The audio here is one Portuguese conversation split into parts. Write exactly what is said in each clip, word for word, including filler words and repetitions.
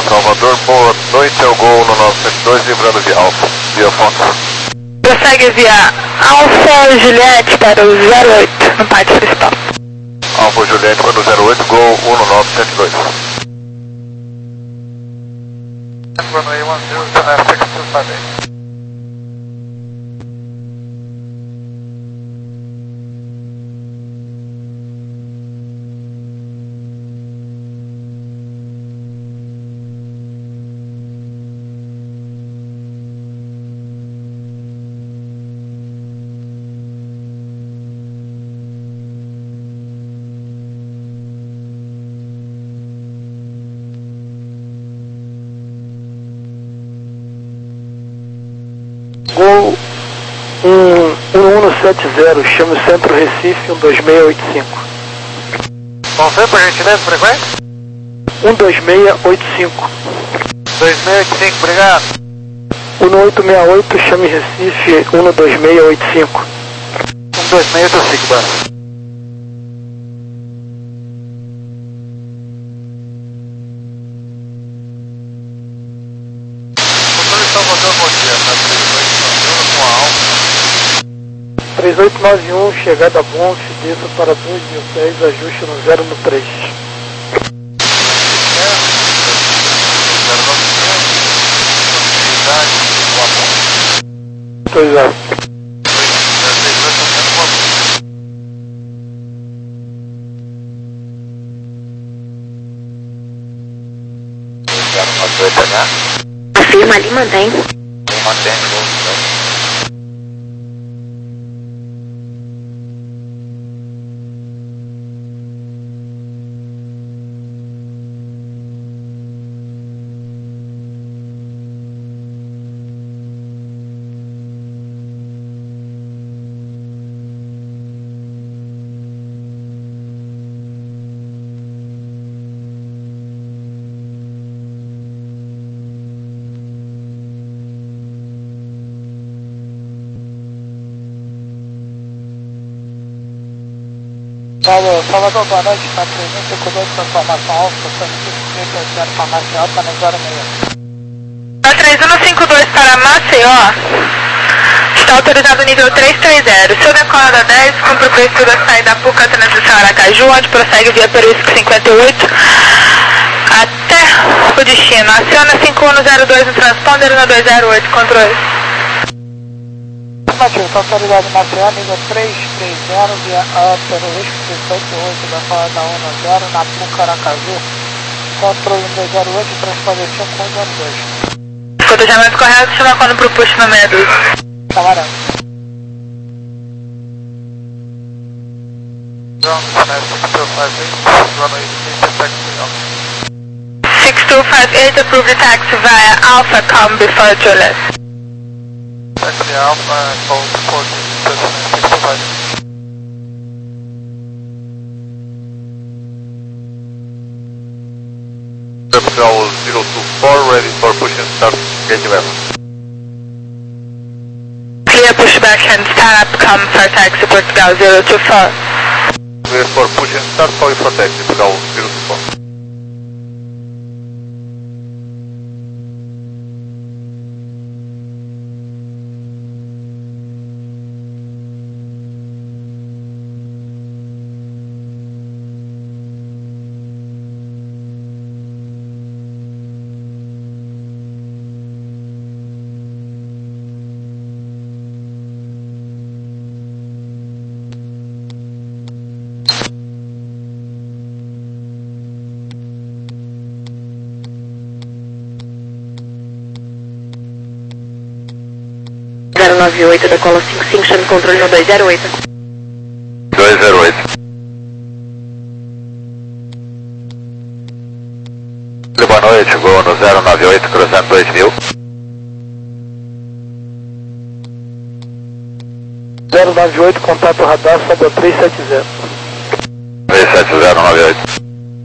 Salvador, boa noite, é o Gol no nove sete dois, livrando via Alfa, via Fonte. Prossegue via Alfa Juliette para o zero oito, no pátio principal. Alfa Juliette para o zero oito, Gol um no nove sete dois. Runway one zero, six two five eight. Gol um um sete zero, chama o Centro Recife um dois seis oito cinco. Confirma, por gentileza, frequência? um dois seis oito cinco. dois seis oito cinco, obrigado. um oito seis oito, chame Recife um dois seis oito cinco. um dois seis oito cinco, dá. Salvador, bom dia, com a Alfa. três oito nove um, chegada bom, desça para dois mil dez, ajuste no zero no três. Pois é. Afirma ali, mantém. Mantém, Salvador, boa noite, na três um cinco dois, transformação alfa, solicito para Maceió, para no zero seis. Na três um cinco dois para Maceió, está autorizado nível três três zero. Seu decola da dez, cumpre o preço da saída da Puca, transição Aracaju, onde prossegue via Peruísco cinquenta e oito até o destino. Aciona cinco um zero dois no transponder no dois zero oito, controle. Afirmativo, está autorizado Maceió, nível três três zero, via a Peruísco cinquenta e oito, da fala da um zero, na Puca, Aracaju, controle no dois zero oito, transponder cinco um zero dois. Cotejamento correto, chama quando pro push no meia dúzia. Camarão. six two five eight, approved the taxi via Alpha, come before Juliet. Taxi Alpha, call for six two five. Terminal zero two four, ready for push and start, gate eleven. Clear pushback and start up, come for taxi Portugal zero two four. Clear for push and start, call for taxi Portugal zero two four. zero nove oito, decola cinco cinco, chame controle no dois zero oito. dois zero oito. Boa noite, Gol no zero nove oito, cruzando dois mil. zero nove oito, contato radar, sobe três sete zero. três sete zero nove oito.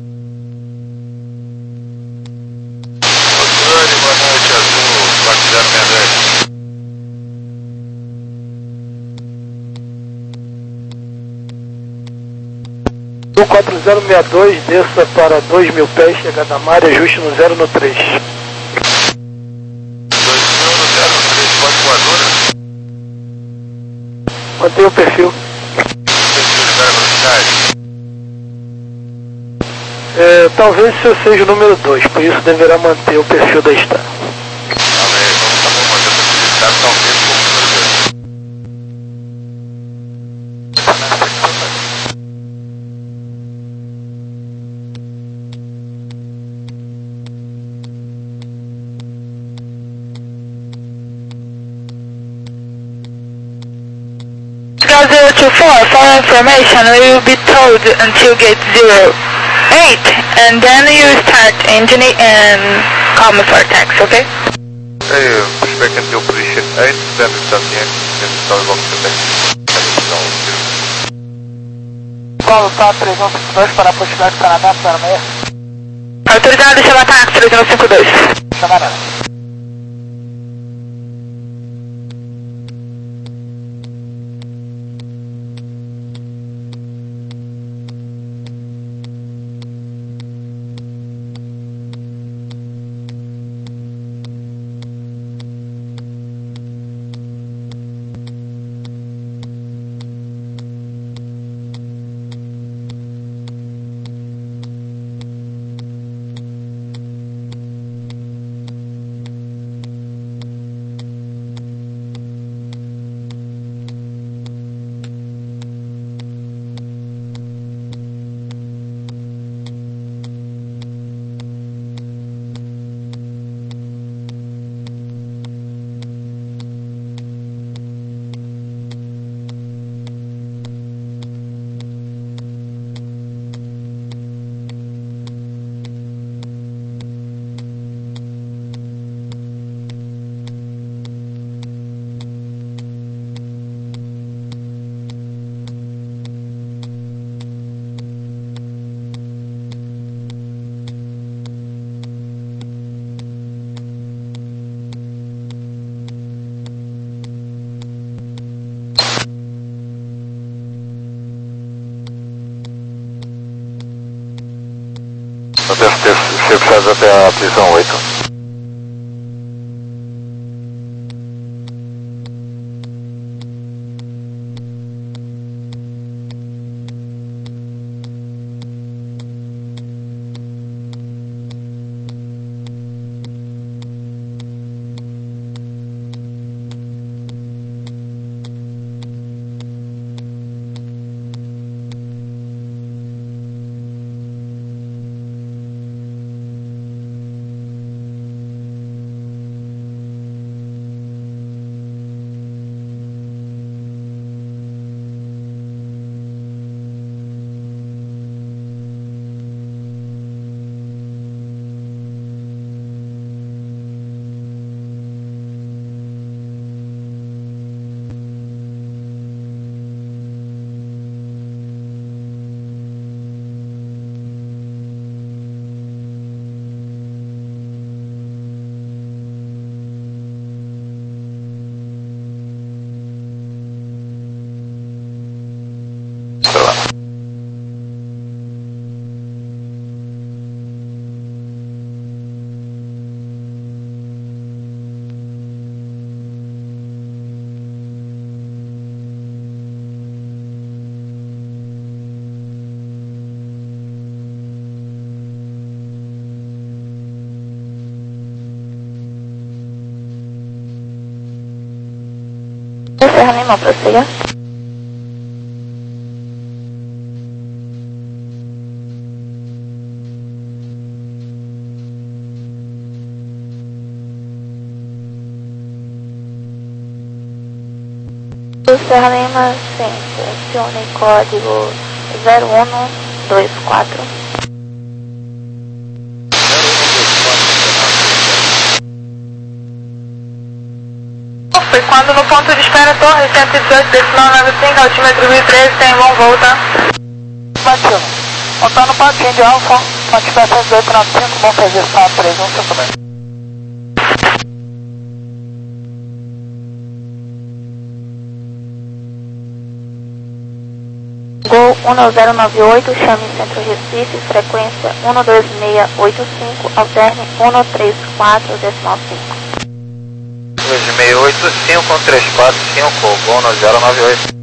Boa noite, Azul, quatro zero seis dois. quatro zero seis dois, desça para dois mil pés, chegada a mar, ajuste no zero no três. dois mil no zero três, pode voadora? Mantenha o perfil. Perfil de velocidade. É, talvez o seu seja o número dois, por isso deverá manter o perfil da Star. Calma aí, vamos, tá bom, manter o perfil de Star, talvez como número dois. zero two four, for information, we will be towed until gate zero eight, and then you start engine and call me for tax, okay? Hey, respect until position eight, then it's up here, then it's all about the next. Paulo, tá, três um cinco dois para a possibilidade de treinamento, zero seis. Autorizado, chama táxi três um cinco dois. Chamarada. Deve ter ser puxado até a posição oito. Serra Lima, prossiga. Serra Lima, sim, selecione código zero um dois quatro. Foi quando no ponto de espera Torre cento e dezoito, decimal noventa e cinco, altímetro mil e treze, tem bom volta. Batido. Voltando no patinho de alfa, ponte espera cento e dezoito, noventa e cinco, bom fazer só três um cinco dois. Gol um zero nove oito, chame Centro Recife, frequência um dois seis oito cinco, alterne um três quatro decimal cinco. dois seis oito cinco, um três quatro cinco, um zero nove oito.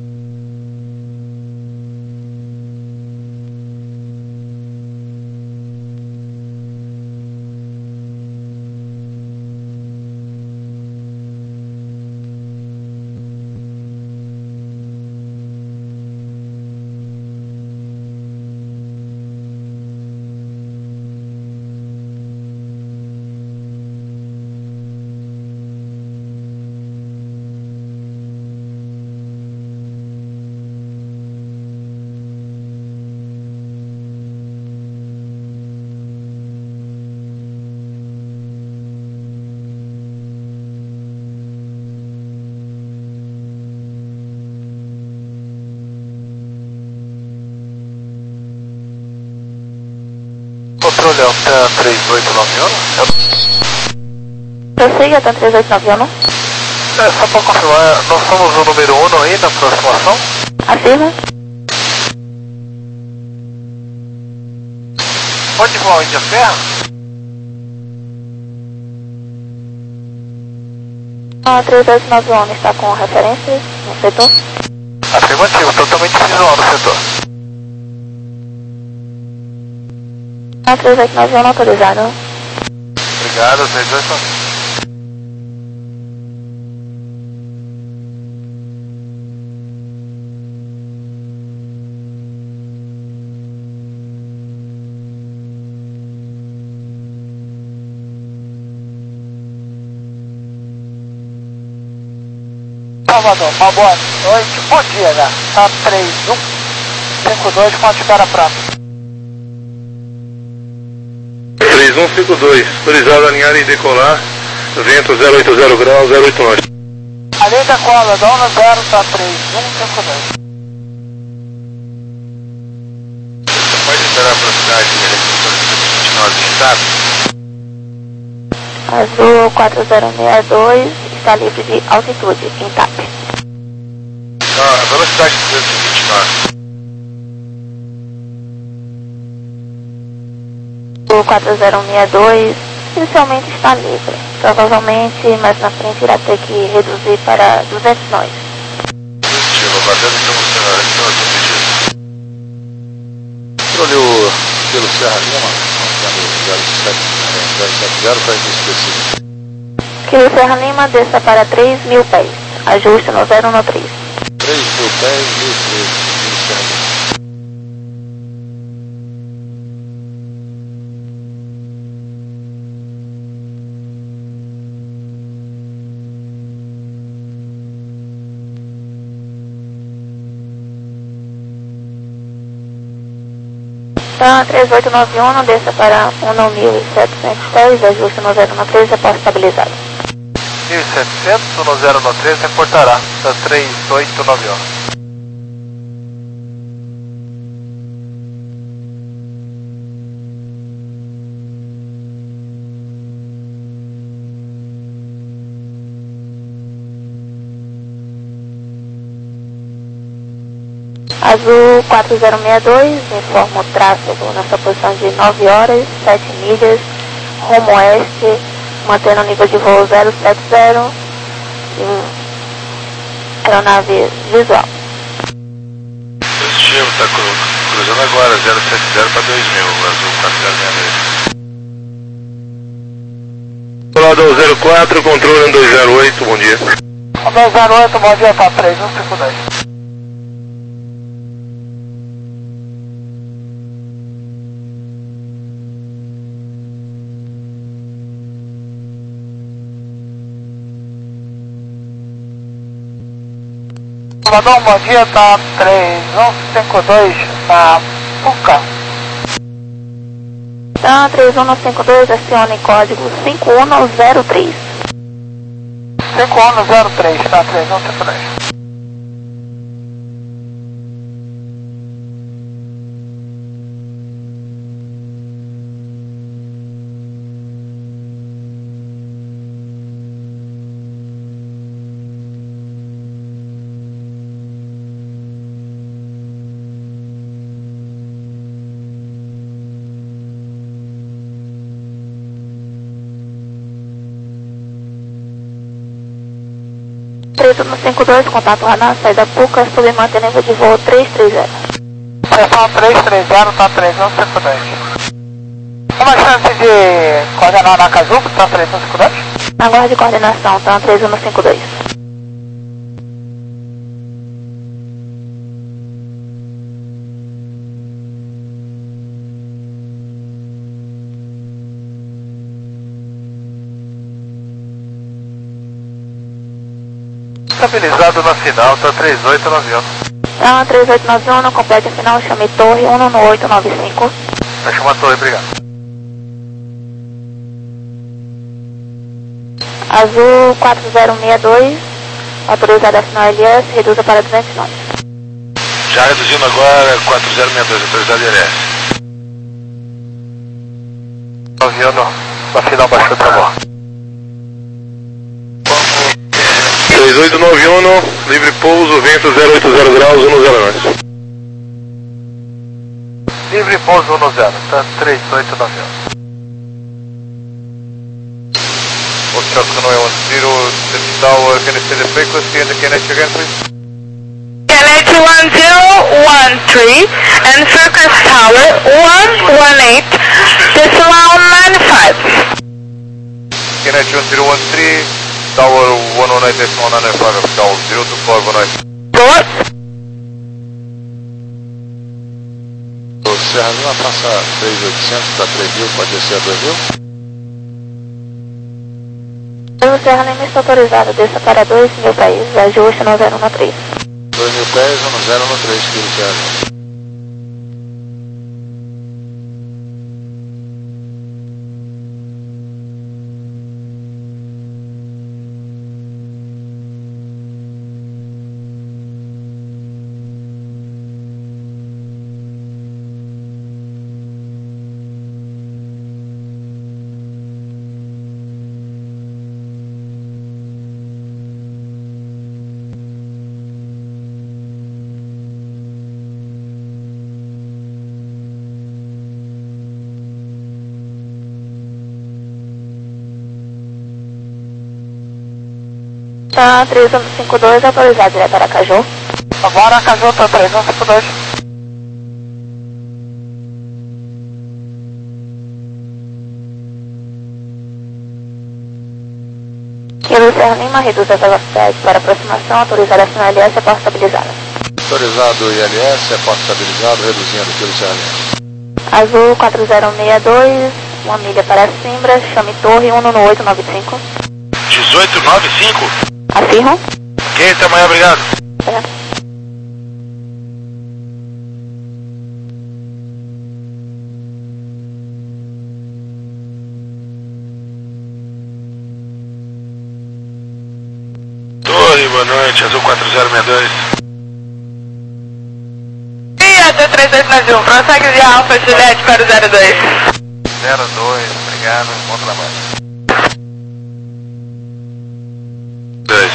Controle Altan três oito nove um. Prossiga, Altan três oito nove um. É, só para confirmar, nós somos o número um aí na aproximação? Afirma. Onde vão, Índia Ferra? A três oito nove um está com referências no setor? Afirmativo, totalmente visual no setor. A três oito nove um autorizado. Obrigado, três oito nove um. Salvador, uma boa noite, bom dia, né? Tá três um cinco dois com a espera pronta. três um cinco dois, autorizado a alinhar e decolar, vento zero oito zero graus, zero oito nove. Além da cola, da onda zero, tá três um cinco dois. Você pode esperar a velocidade de continuar de estado? Azul quatro zero seis dois está livre de altitude, em T A P. Não, a velocidade de duzentos e vinte knots. O quatro zero seis dois inicialmente está livre. Provavelmente, mais na frente, irá ter que reduzir para duzentos nós. Positivo, aguardando então o senhor, então eu estou pedindo. Controle o pelo Serra Lima, zero sete zero para início específico. Kilo Serra Lima, desça para três mil pés. Ajuste no zero no três. três mil pés, mil três, Kilo Serra Lima. Então, três oito nove um, desça para um mil e setecentos pés, ajuste no zero no três, após estabilizado. mil e setecentos, no zero no três, reportará, da três oito nove um. Azul quatro zero seis dois, informa o tráfego na sua posição de nove horas, sete milhas, rumo oeste, mantendo o nível de voo zero sete zero, hum, aeronave visual. Positivo, está cruzando agora, zero sete zero para dois mil, azul quatro zero seis dois. Olá, dois zero quatro, controle um dois zero oito, bom dia. um dois zero oito, bom dia, tá três um cinco dois. Salvador, bom dia, tá três um cinco dois na Puca. Então, três um cinco dois, acione código cinco um zero três. cinco um zero três, tá três um cinco dois. três um cinco dois, contato radar, saída Puca, sob mantenimento de voo três três zero. Seção três três zero, tá três um cinco dois. Uma chance de coordenar na Kazuki, tá três um cinco dois? Aguarde coordenação, tá três um cinco dois. Estabilizado na final, tá três oito nove um. Tá três oito nove um, complete a final, chame torre um um oito nove cinco. Tá chamando a torre, obrigado. Azul quatro zero seis dois, autorizada a final L S, reduza para duzentos nove. Já reduzindo agora, quatro zero seis dois, autorizado L S. nove um, na final baixou o travão. três oito nove um, livre pouso, vento zero oito zero graus, um zero nove. Livre pouso um zero, tá três oito nove um. Foxtrot Canoe one zero, this tower, can you see the frequency and the K N H again please? K N H one zero one three and frequency tower one one eight, decimal nine five. K N H one zero one three, tower one one eight decimal nine five, tower zero two four one eight. Boa. O Serra Lima passa três mil e oitocentos para três mil, pode descer a dois mil? O Serra Lima está autorizado, desça para dois mil pés, ajuste no zero um três. dois mil pés, um zero um três, quilo Serra Lima. Tá três um cinco dois, autorizado direto para Aracaju. Agora Aracaju, tá três um cinco dois. Kilo Serra Lima, reduz a velocidade para aproximação, autorizada a final L S, é porta estabilizada. Autorizado I L S, é porta estabilizado, reduzindo quilo Serra Lima. Azul quatro zero seis dois, uma milha para Simbra, chame torre um um oito nove cinco. dezoito nove cinco? Afirmo. Ok, até amanhã, obrigado. É. Torre, boa noite, Azul quatro zero seis dois. E a T três dois nove um, prossegue via Alfa Juliette para o zero dois. zero dois, obrigado, bom trabalho. dois.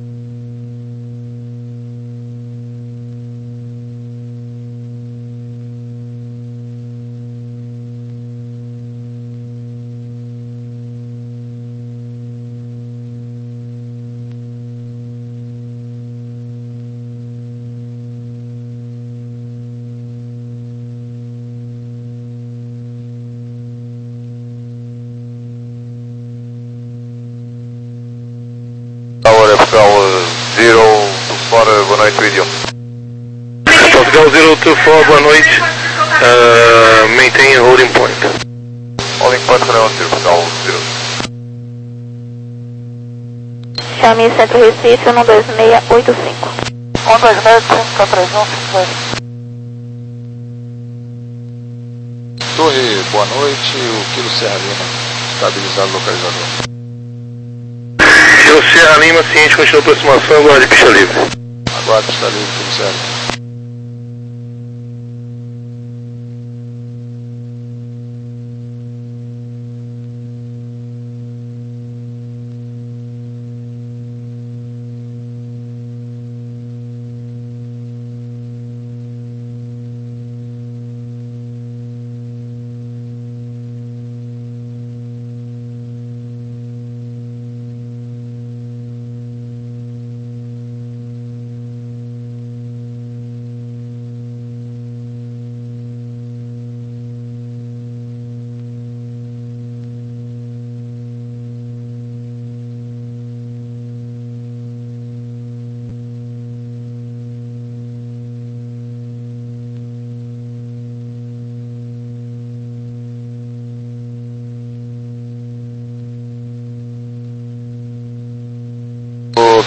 Tower Portugal zero two four, boa noite, vídeo. Portugal zero two four, boa noite. Uh, maintain holding point. Holding point, Canoe one zero, Portugal zero. Chame Centro Recife um dois seis oito cinco. um dois seis oito cinco, tá três um cinco dois. Torre, boa noite. O quilo Serra Lima, estabilizado localizador. Quilo Serra Lima, ciente, continua a aproximação, aguarde pista livre. Aguarde pista livre, quilo Serra Lima.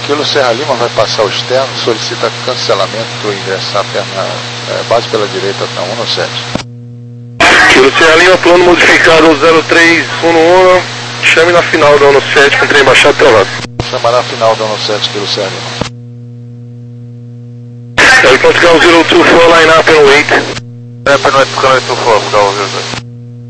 Kilo Serra Lima vai passar o externo, solicita cancelamento para ingressar perna é, base pela direita na um no sete. Kilo Serra Lima, plano modificado zero três um um, chame na final da um no sete com trem baixado travado. Chama na final da um no sete, Kilo Serra Lima. L Portugal zero dois quatro, line up and wait. Up and wait, Portugal zero dois quatro, Portugal zero dois.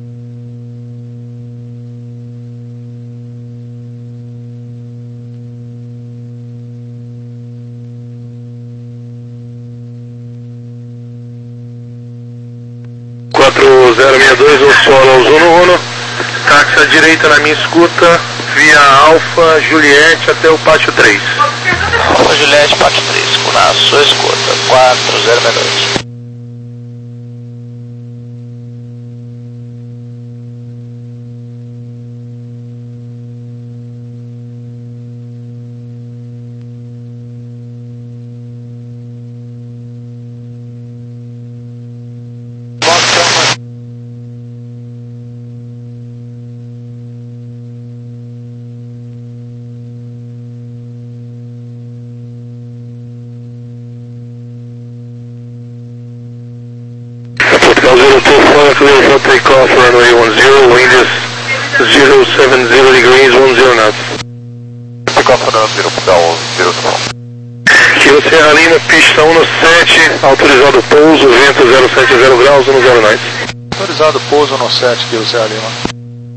quatro zero seis dois, o solo aos um no um, táxi à direita na minha escuta, via Alfa Juliette até o pátio três. Alfa Juliette, pátio três, na sua escuta, quatro zero seis dois. Portugal zero two four, clear for takeoff, runway one zero, wind is zero seven zero degrees, one zero knots. Takeoff runway zero, Portugal zero two four. Kilo Serra Lima, pista um no sete, autorizado pouso, vento zero sete zero graus, um zero nove. Autorizado pouso no sete, Kilo Serra Lima.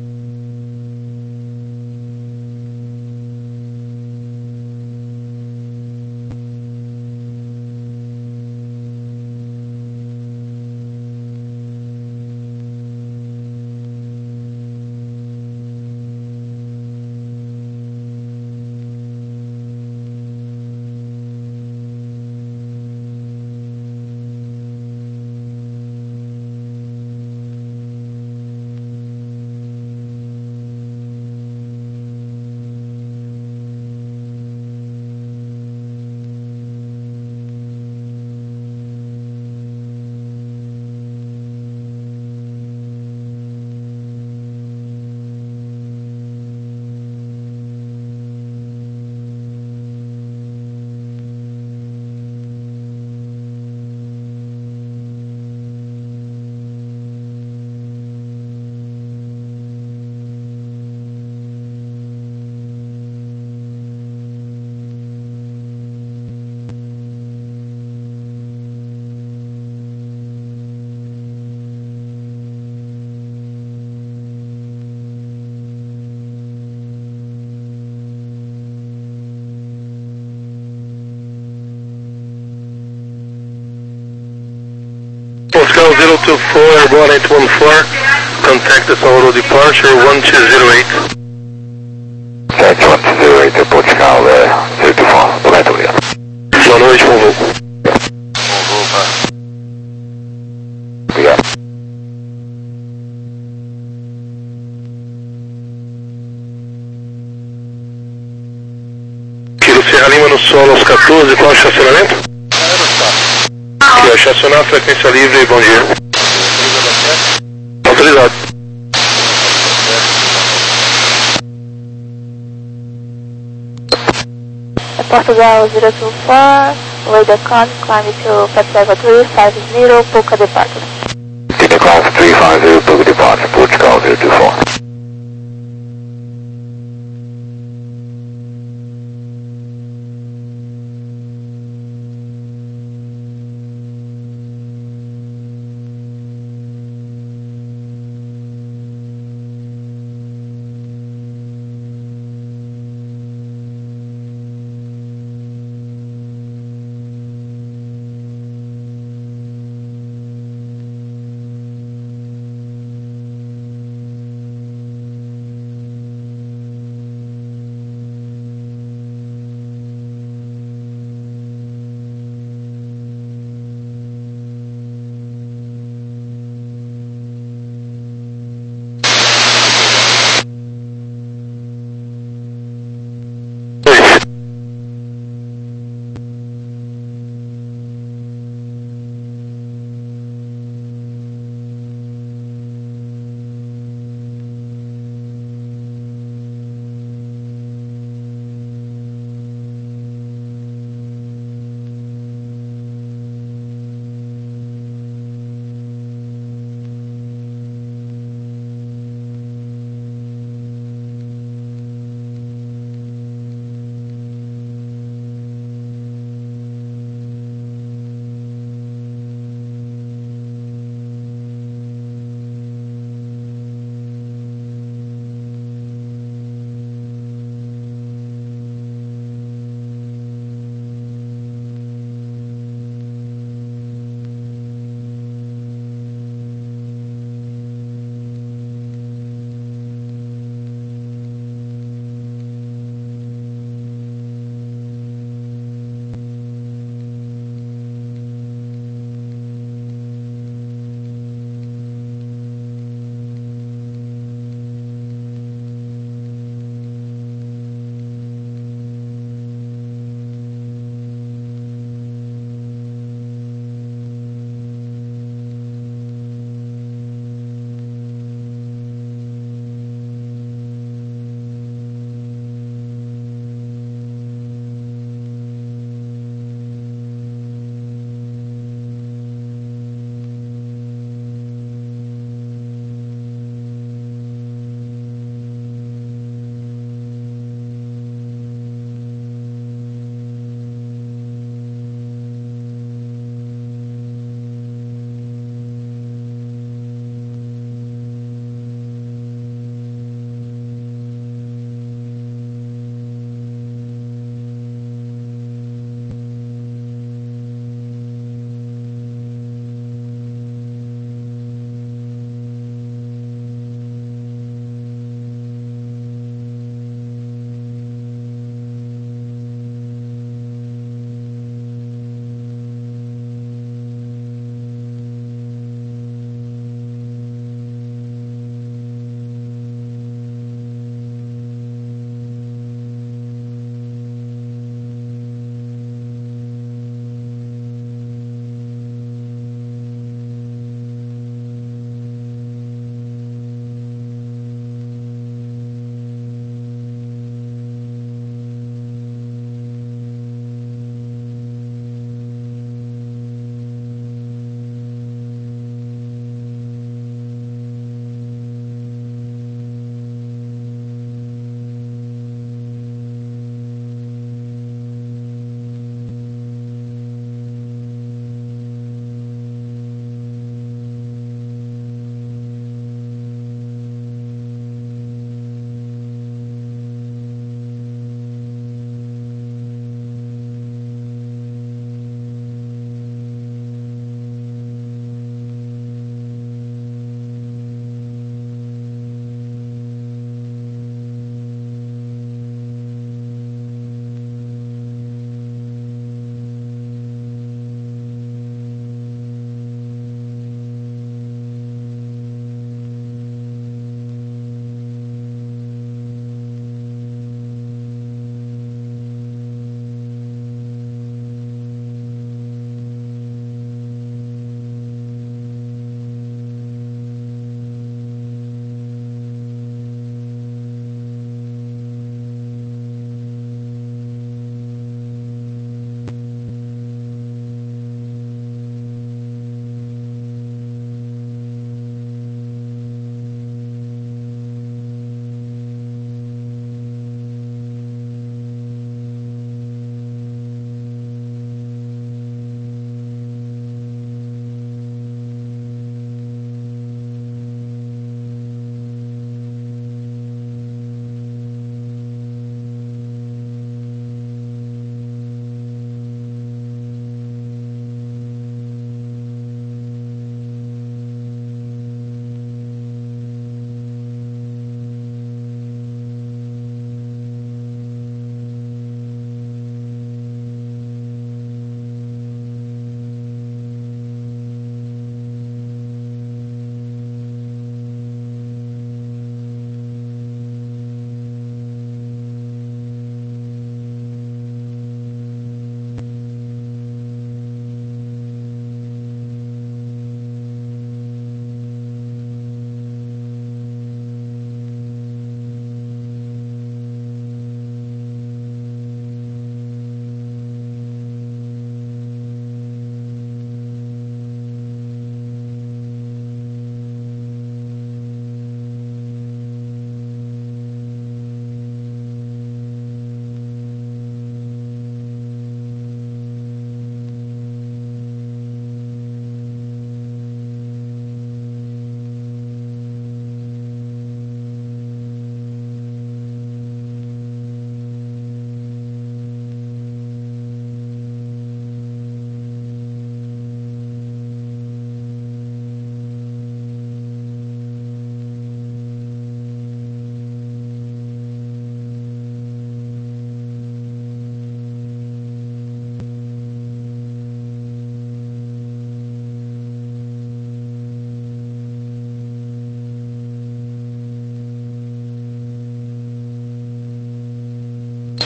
Portugal zero two four, airborne eight one four, contact the auto departure one two zero eight. Contact one two zero eight, Portugal zero two four, obrigado, obrigado. Boa noite, bom voo. Bom voo, pá. Obrigado. Kilo Serra Lima no solo aos quatorze, qual o estacionamento? Que é estacionar, frequência livre e bom dia. Autorizado. Portugal zero two four, radar con, climb to Pacific three five zero, Puka departure. Takeoff three five zero, Puka departure, Portugal zero two four.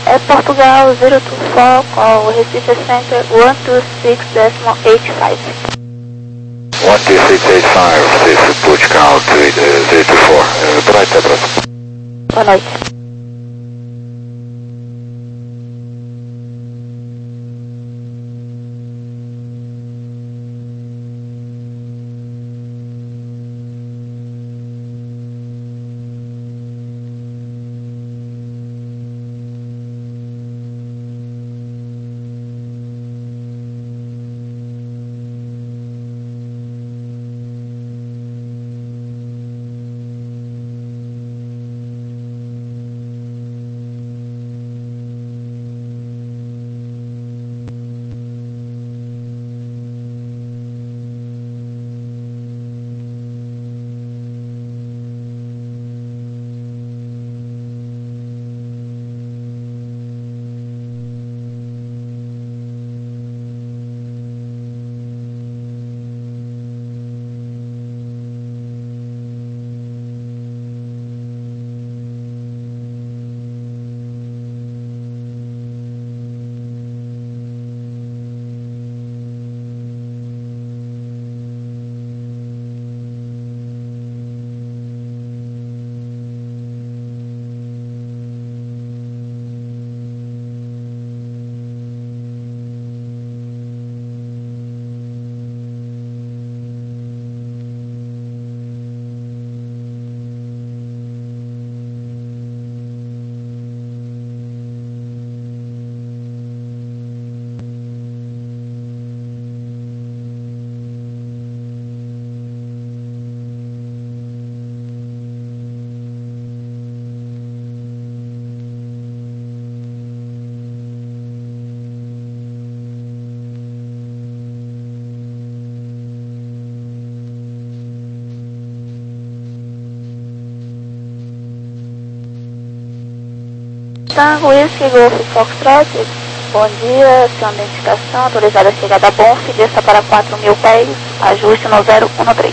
É Portugal zero two four, call Recife Center one two six decimal eight five. one two six eight five, Recife, Portugal zero two four. Uh, boa noite, até a próxima. Boa noite. Tango Whisky Golf Foxtrot, bom dia, sua identificação, autorizada a chegada a Bonf, desça para quatro mil pés, ajuste no zero um três.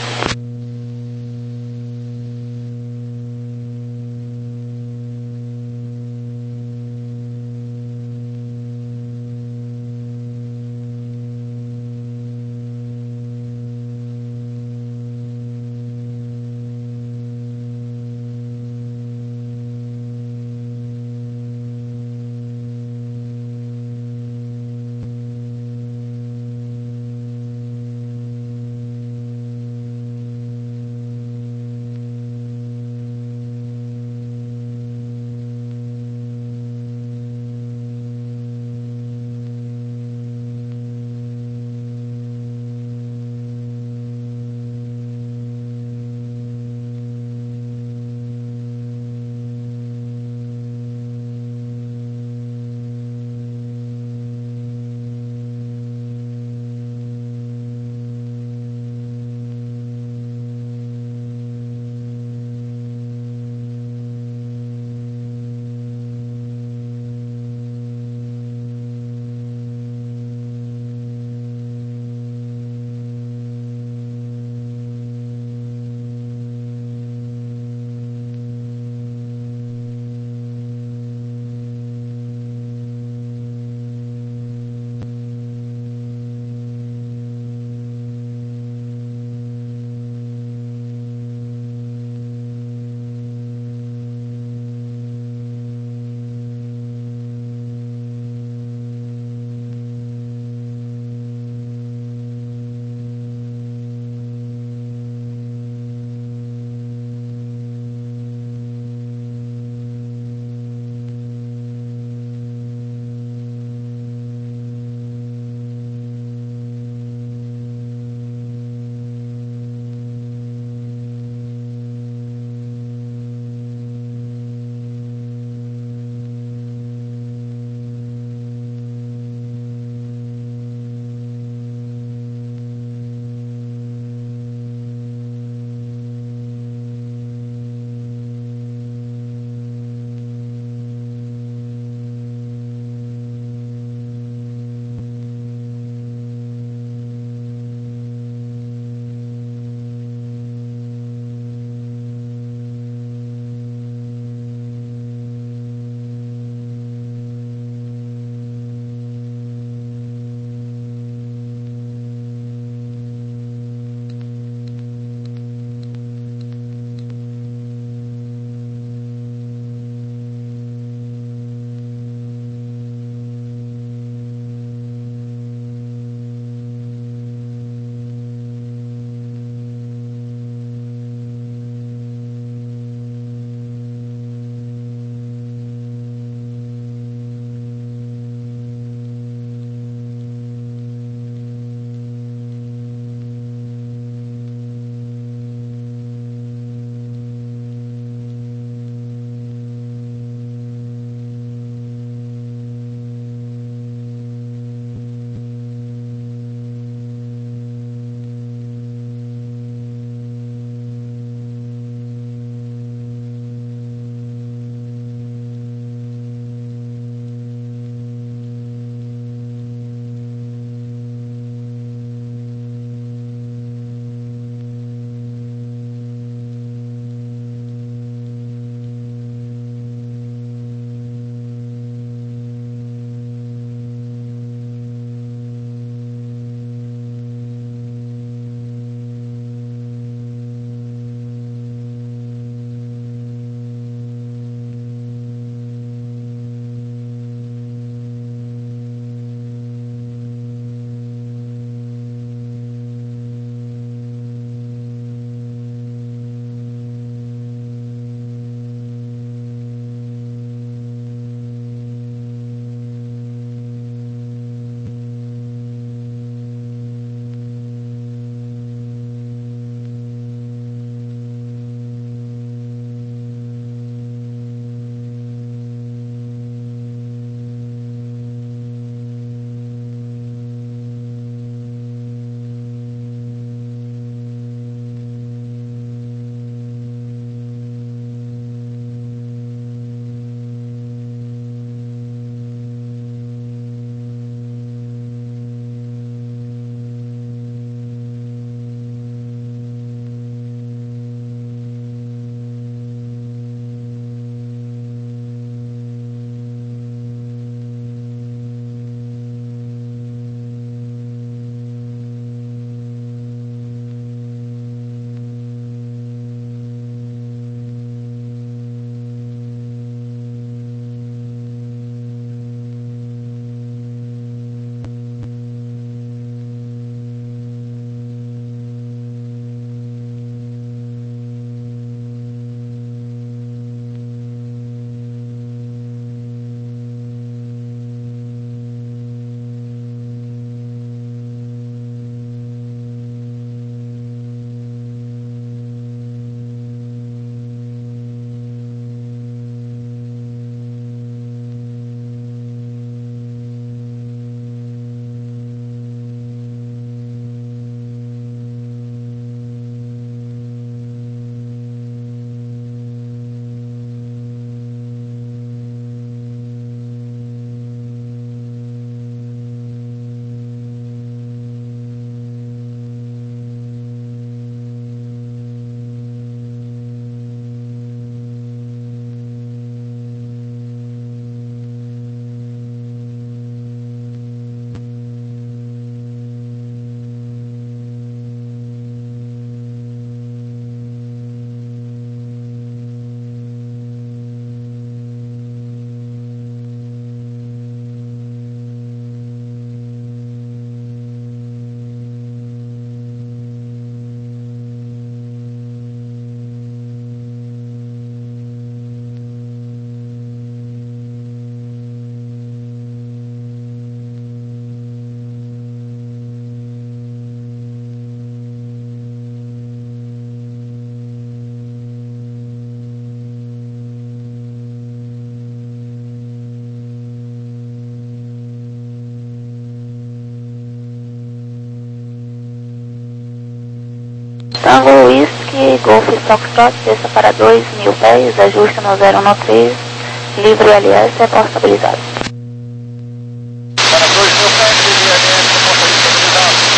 Tango Whisky, Golf Foxtrot, desça para dois mil pés, ajuste no zero um três, livre L S, é porta estabilizada. Para dois mil pés, livre L S, é porta estabilizada.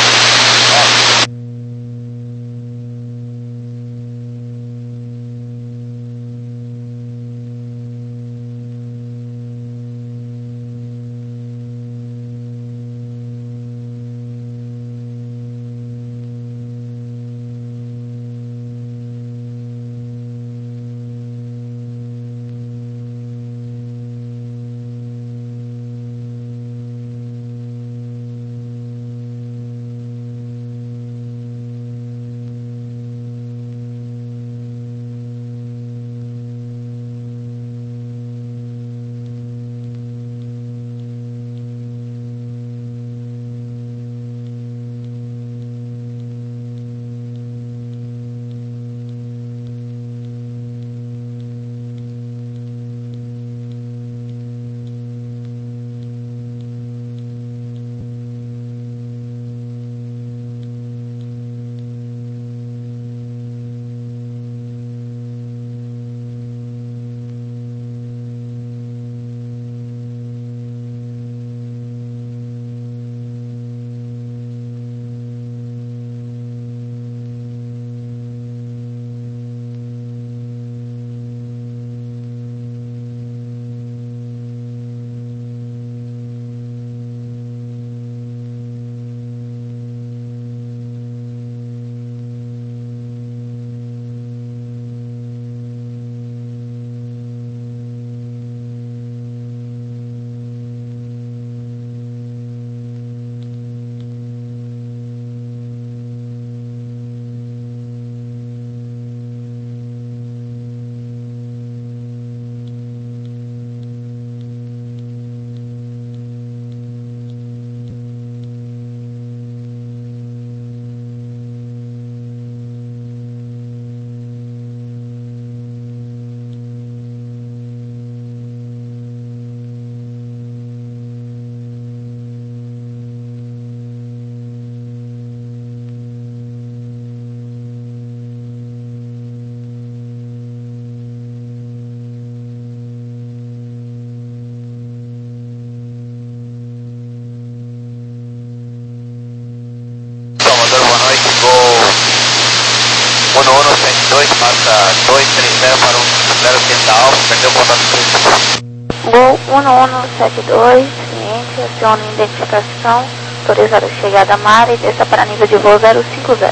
um um sete dois, marca dois três zero para um zero oitenta Alfa, perdeu o contato principal. Gol um um sete dois, ciente, aciona identificação, autorizada a chegada Mari, desça para nível de voo zero cinco zero.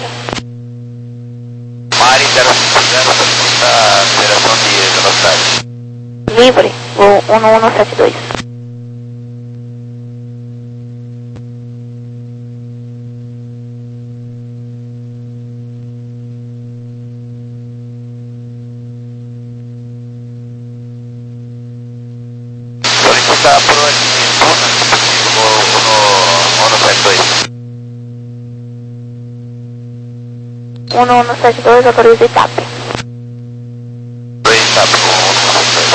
Mari zero cinco zero, solicita aceleração de velocidade. Livre, gol um um sete dois. Solicita por aqui, Tuna, no sete dois. um um sete dois, autoriza I T A P. dois T A P com um um sete dois.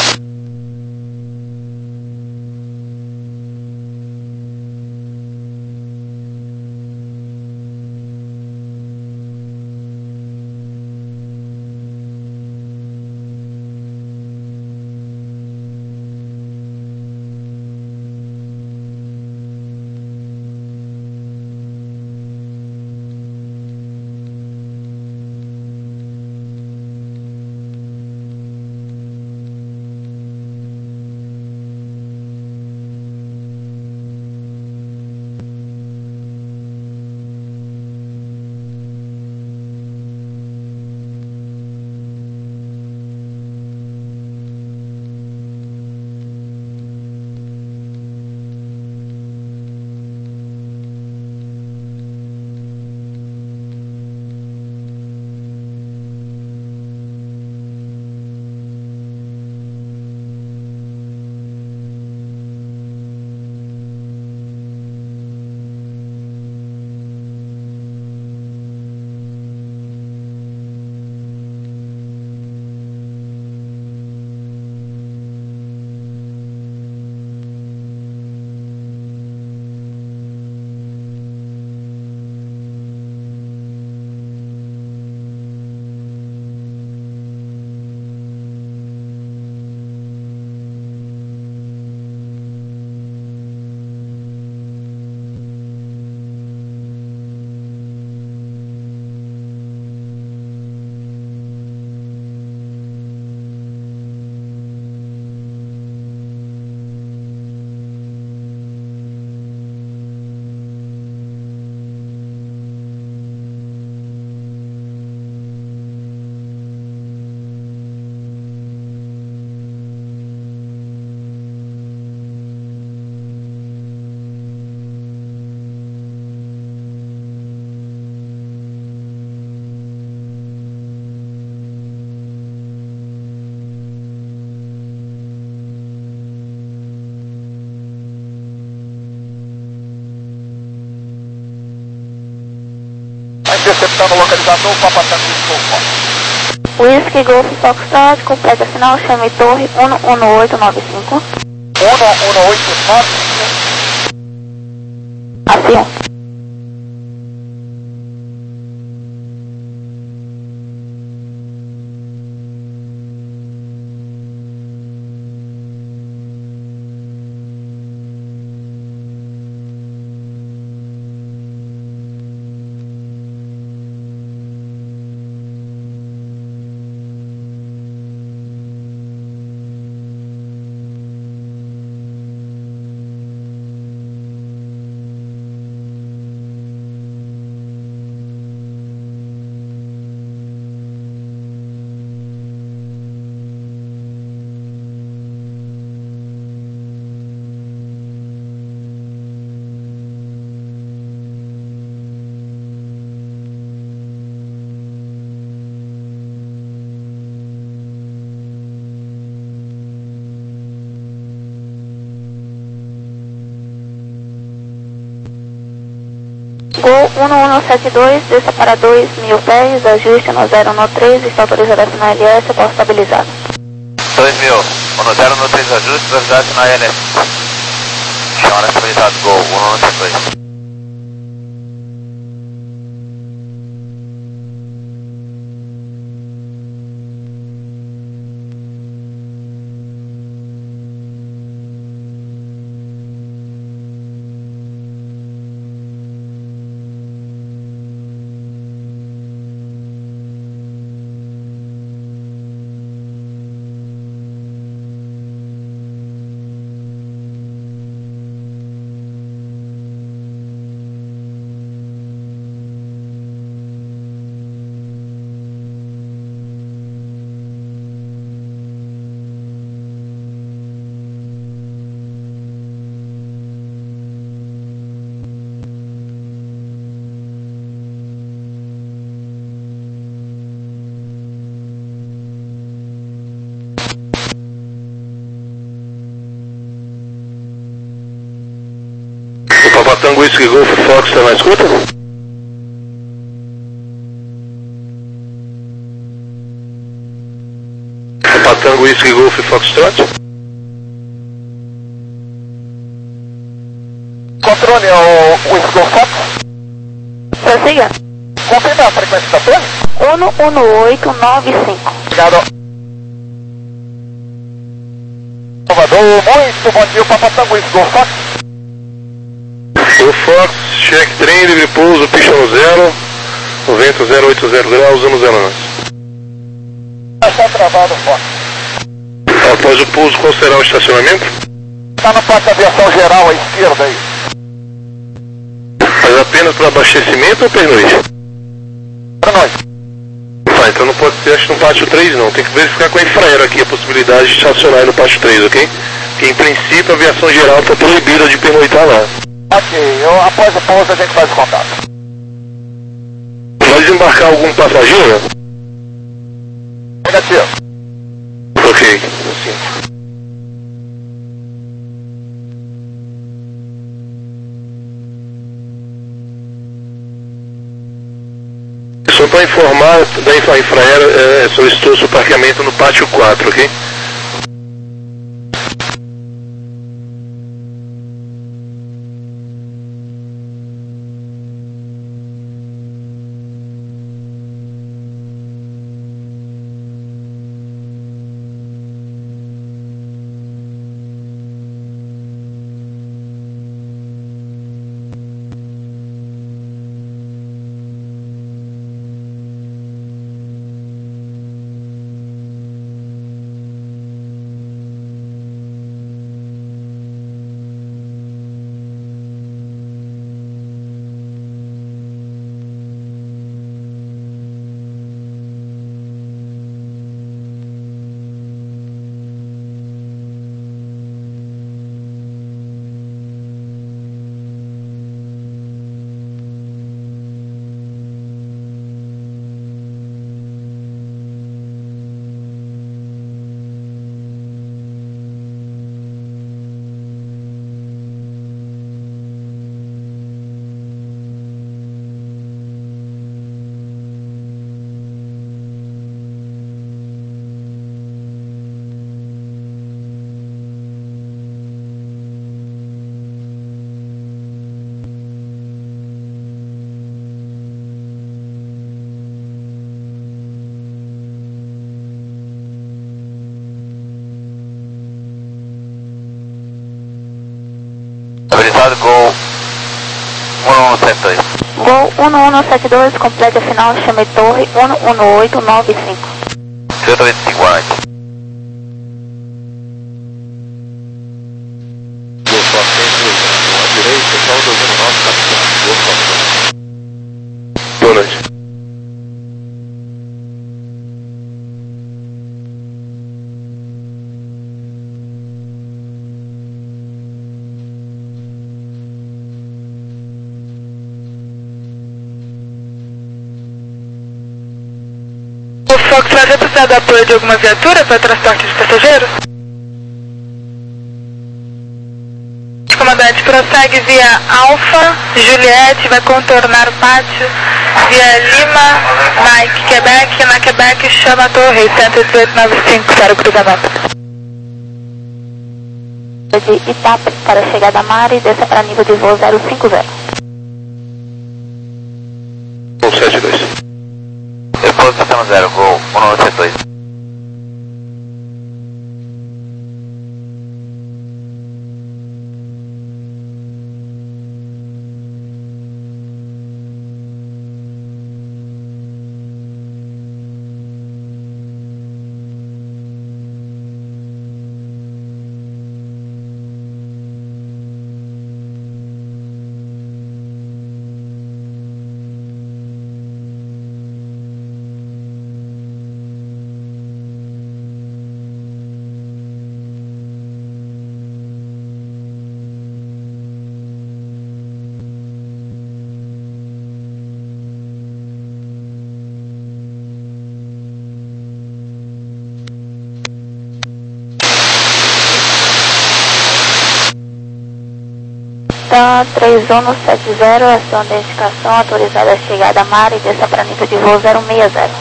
receptando o localizador, Papa Tango Whisky Golf. Whisky Golf Foxtrot, completa final, chame torre um um oito nove cinco. um um oito nove cinco. Avião. Gol um um sete dois, desça para dois mil pés, ajuste no zero um três, está autorizado a assinar L S, pau estabilizado. dois mil, um zero um três ajuste, autorizado a assinar L S. Chama estabilizado, Gol um um sete dois. Papa Tango Whisky Golf Fox, está na escuta? Papa Tango Whisky Golf Foxtrot? Controle, é o Whisky Golf Fox. Prossiga. Confirma a frequência da torre. um um oito nove cinco. Obrigado. Salvador, muito bom dia, Papa Tango Whisky Golf Fox. O Fox, check trem, livre pouso, pista no zero, o vento zero oito zero graus, zero zero nove. Está travado, Fox. Após o pouso, qual será o estacionamento? Está no parque de aviação geral à esquerda aí. Mas apenas para abastecimento ou pernoite? Para nós. Tá, então não pode ser, acho que no pátio três não, tem que verificar com a Infraero aqui a possibilidade de estacionar no pátio três, ok? Porque em princípio a aviação geral está proibida de pernoitar lá. Ok, eu, após o pouso a gente faz o contato. Vai desembarcar algum passageiro? Negativo. Ok. Só para informar, da Infra- Infraero é, solicitou seu parqueamento no pátio quatro, ok? sete dois. Gol um um sete dois, complete a final, chame torre um um oito nove cinco. Toyota vinte e cinco, boa noite. Boa sorte, à direita, só o dois um nove, capitão. Boa sorte. Boa noite. O Fox vai precisar do apoio de alguma viatura para transporte de passageiros? Comandante, prossegue via Alfa, Juliette, vai contornar o pátio, via Lima, Mike, Quebec, na Quebec, chama a torre, cento e dezoito noventa e cinco para o cruzamento. De Itápolis para a chegada a Mari, desça para nível de voo zero cinco zero. um sete dois. Repouso sistema zero, gol um um sete dois. Então, três um sete zero, ação de identificação, autorizada a chegada a Mari, desça para nível de voo zero seis zero.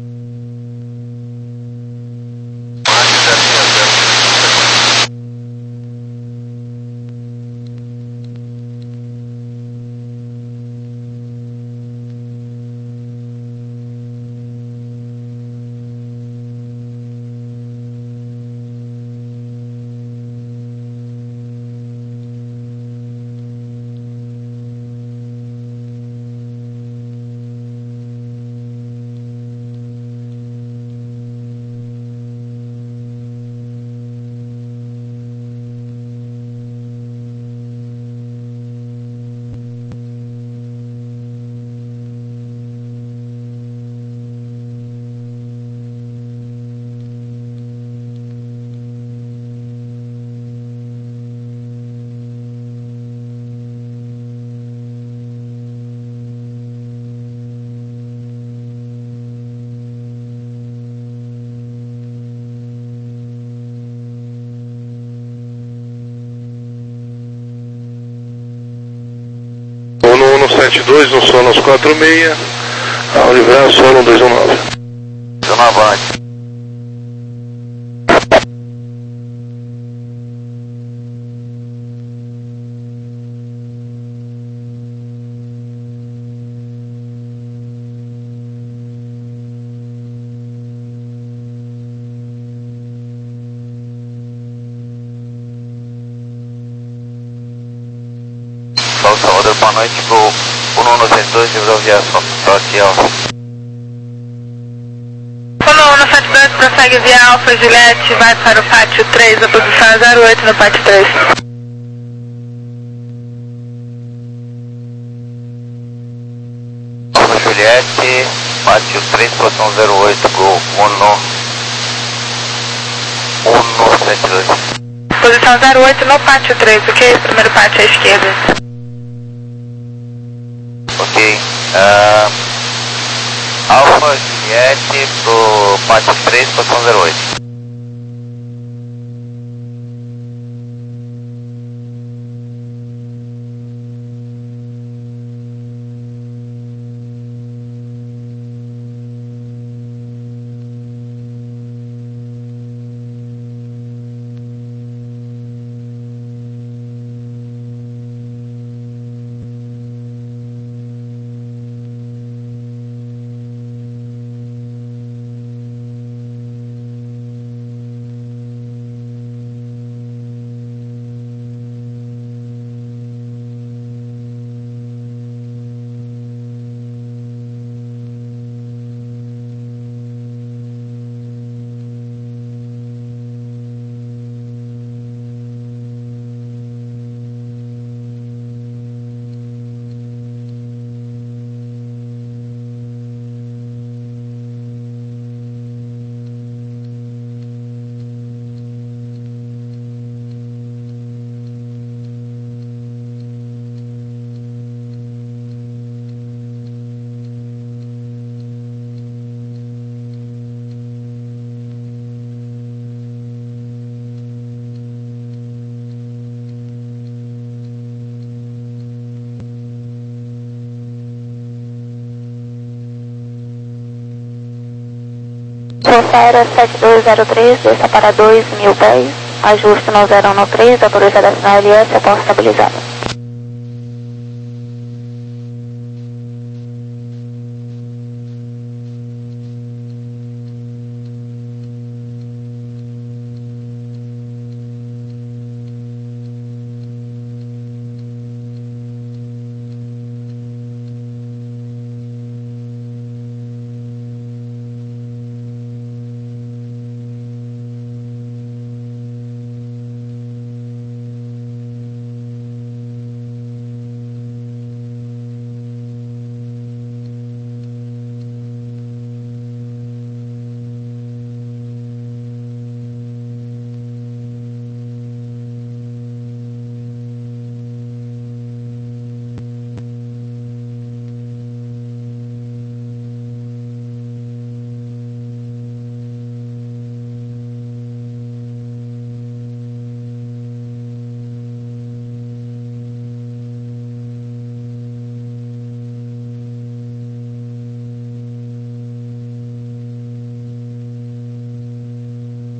um um sete dois, no Sonos quatro seis, ao livrar solo dois um nove. dois um nove, boa noite. Sol Salvador, boa noite, gol um um sete dois, nível de aviação, sorte Alfa. um um sete dois, prossegue via Alfa, Juliette, vai para o pátio três, a posição é zero oito no pátio três. Alfa Juliette, pátio três, posição zero oito, gol um um sete dois. Posição zero oito no pátio três, ok? Primeiro pátio à esquerda. Ok. Uh, Alfa Juliette pro pátio três, posição zero oito. Serra sete dois zero três, desça para dois mil pés, ajuste no zero um três, autorizada a sinal L S, aposta estabilizada.